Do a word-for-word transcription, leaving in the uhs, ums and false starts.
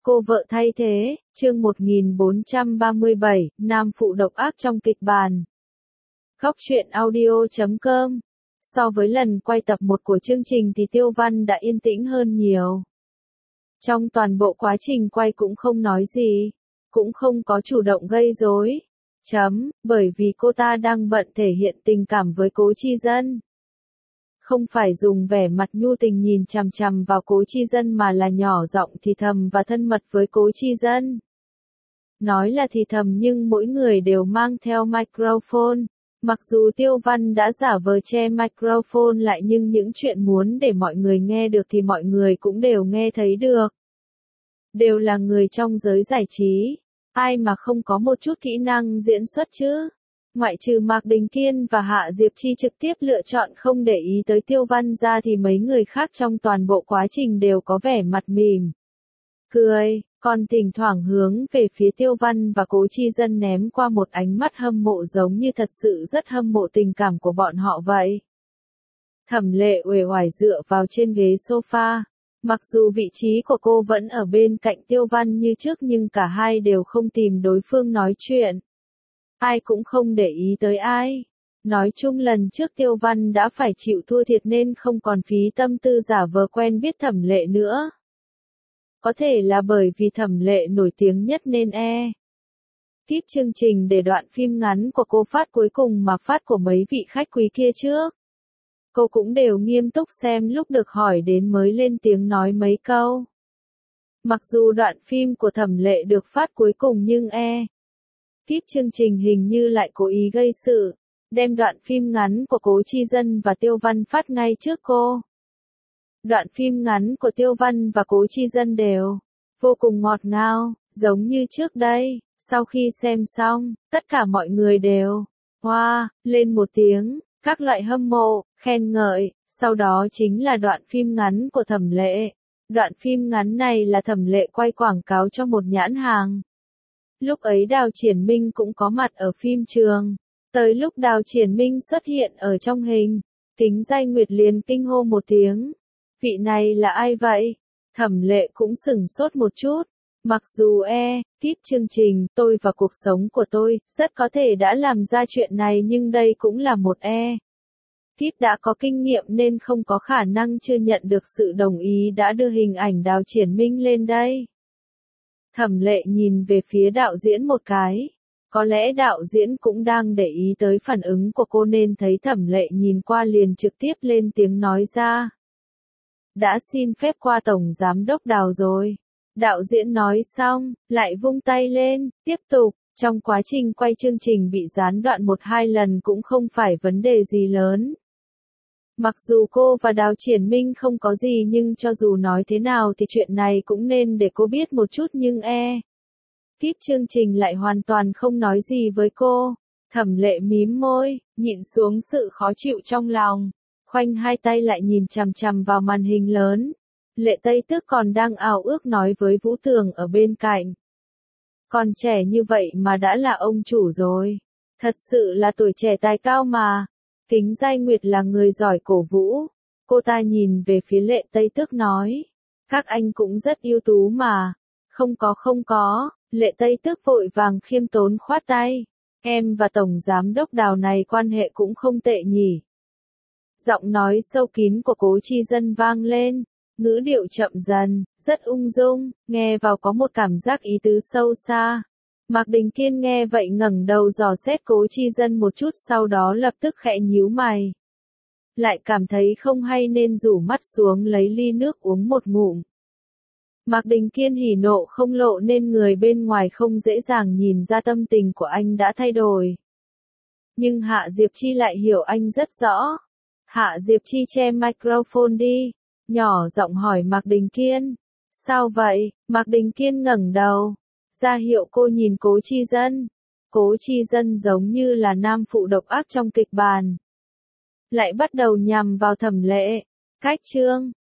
Cô vợ thay thế, chương một nghìn bốn trăm ba mươi bảy, nam phụ độc ác trong kịch bản. Góc truyện audio chấm com. So với lần quay tập một của chương trình thì Tiêu Văn đã yên tĩnh hơn nhiều. Trong toàn bộ quá trình quay cũng không nói gì, cũng không có chủ động gây rối. Chấm, bởi vì cô ta đang bận thể hiện tình cảm với Cố Chi Dân. Không phải dùng vẻ mặt nhu tình nhìn chằm chằm vào Cố Chi Dân mà là nhỏ giọng thì thầm và thân mật với Cố Chi Dân. Nói là thì thầm nhưng mỗi người đều mang theo microphone. Mặc dù Tiêu Văn đã giả vờ che microphone lại nhưng những chuyện muốn để mọi người nghe được thì mọi người cũng đều nghe thấy được. Đều là người trong giới giải trí. Ai mà không có một chút kỹ năng diễn xuất chứ? Ngoại trừ Mạc Đình Kiên và Hạ Diệp Chi trực tiếp lựa chọn không để ý tới Tiêu Văn ra thì mấy người khác trong toàn bộ quá trình đều có vẻ mặt mỉm cười, còn thỉnh thoảng hướng về phía Tiêu Văn và Cố Chi Dân ném qua một ánh mắt hâm mộ giống như thật sự rất hâm mộ tình cảm của bọn họ vậy. Thẩm Lệ uể oải dựa vào trên ghế sofa. Mặc dù vị trí của cô vẫn ở bên cạnh Tiêu Văn như trước nhưng cả hai đều không tìm đối phương nói chuyện. Ai cũng không để ý tới ai. Nói chung lần trước Tiêu Văn đã phải chịu thua thiệt nên không còn phí tâm tư giả vờ quen biết Thẩm Lệ nữa. Có thể là bởi vì Thẩm Lệ nổi tiếng nhất nên e. Tiếp chương trình để đoạn phim ngắn của cô phát cuối cùng mà phát của mấy vị khách quý kia trước. Cô cũng đều nghiêm túc xem lúc được hỏi đến mới lên tiếng nói mấy câu. Mặc dù đoạn phim của Thẩm Lệ được phát cuối cùng nhưng e. Tiếp chương trình hình như lại cố ý gây sự, đem đoạn phim ngắn của Cố Chi Dân và Tiêu Văn phát ngay trước cô. Đoạn phim ngắn của Tiêu Văn và Cố Chi Dân đều vô cùng ngọt ngào, giống như trước đây. Sau khi xem xong, tất cả mọi người đều hoa lên một tiếng, các loại hâm mộ, khen ngợi. Sau đó chính là đoạn phim ngắn của Thẩm Lệ. Đoạn phim ngắn này là Thẩm Lệ quay quảng cáo cho một nhãn hàng. Lúc ấy Đào Triển Minh cũng có mặt ở phim trường. Tới lúc Đào Triển Minh xuất hiện ở trong hình, Kính Giai Nguyệt liền kinh hô một tiếng. Vị này là ai vậy? Thẩm Lệ cũng sửng sốt một chút. Mặc dù e, tiếp chương trình, tôi và cuộc sống của tôi, rất có thể đã làm ra chuyện này nhưng đây cũng là một e. Tiếp đã có kinh nghiệm nên không có khả năng chưa nhận được sự đồng ý đã đưa hình ảnh Đào Triển Minh lên đây. Thẩm Lệ nhìn về phía đạo diễn một cái. Có lẽ đạo diễn cũng đang để ý tới phản ứng của cô nên thấy Thẩm Lệ nhìn qua liền trực tiếp lên tiếng nói ra. Đã xin phép qua Tổng Giám đốc Đào rồi. Đạo diễn nói xong, lại vung tay lên, tiếp tục. Trong quá trình quay chương trình bị gián đoạn một hai lần cũng không phải vấn đề gì lớn. Mặc dù cô và Đào Triển Minh không có gì nhưng cho dù nói thế nào thì chuyện này cũng nên để cô biết một chút nhưng e. Tiếp chương trình lại hoàn toàn không nói gì với cô. Thẩm Lệ mím môi, nhịn xuống sự khó chịu trong lòng. Khoanh hai tay lại nhìn chằm chằm vào màn hình lớn. Lệ Tây Tước còn đang ảo ước nói với Vũ Tường ở bên cạnh. Còn trẻ như vậy mà đã là ông chủ rồi. Thật sự là tuổi trẻ tài cao mà. Kính Giai Nguyệt là người giỏi cổ vũ. Cô ta nhìn về phía Lệ Tây Tước nói. Các anh cũng rất ưu tú mà. Không có không có. Lệ Tây Tước vội vàng khiêm tốn khoát tay. Em và Tổng Giám đốc Đào này quan hệ cũng không tệ nhỉ. Giọng nói sâu kín của Cố Chi Dân vang lên. Ngữ điệu chậm dần, rất ung dung, nghe vào có một cảm giác ý tứ sâu xa. Mạc Đình Kiên nghe vậy ngẩng đầu dò xét Cố Chi Dân một chút sau đó lập tức khẽ nhíu mày. Lại cảm thấy không hay nên rủ mắt xuống lấy ly nước uống một ngụm. Mạc Đình Kiên hỉ nộ không lộ nên người bên ngoài không dễ dàng nhìn ra tâm tình của anh đã thay đổi. Nhưng Hạ Diệp Chi lại hiểu anh rất rõ. Hạ Diệp Chi che microphone đi. Nhỏ giọng hỏi Mạc Đình Kiên. Sao vậy? Mạc Đình Kiên ngẩng đầu. Ra hiệu cô nhìn Cố Chi Dân. Cố Chi Dân giống như là nam phụ độc ác trong kịch bản. Lại bắt đầu nhằm vào Thẩm Lệ. Cách chương.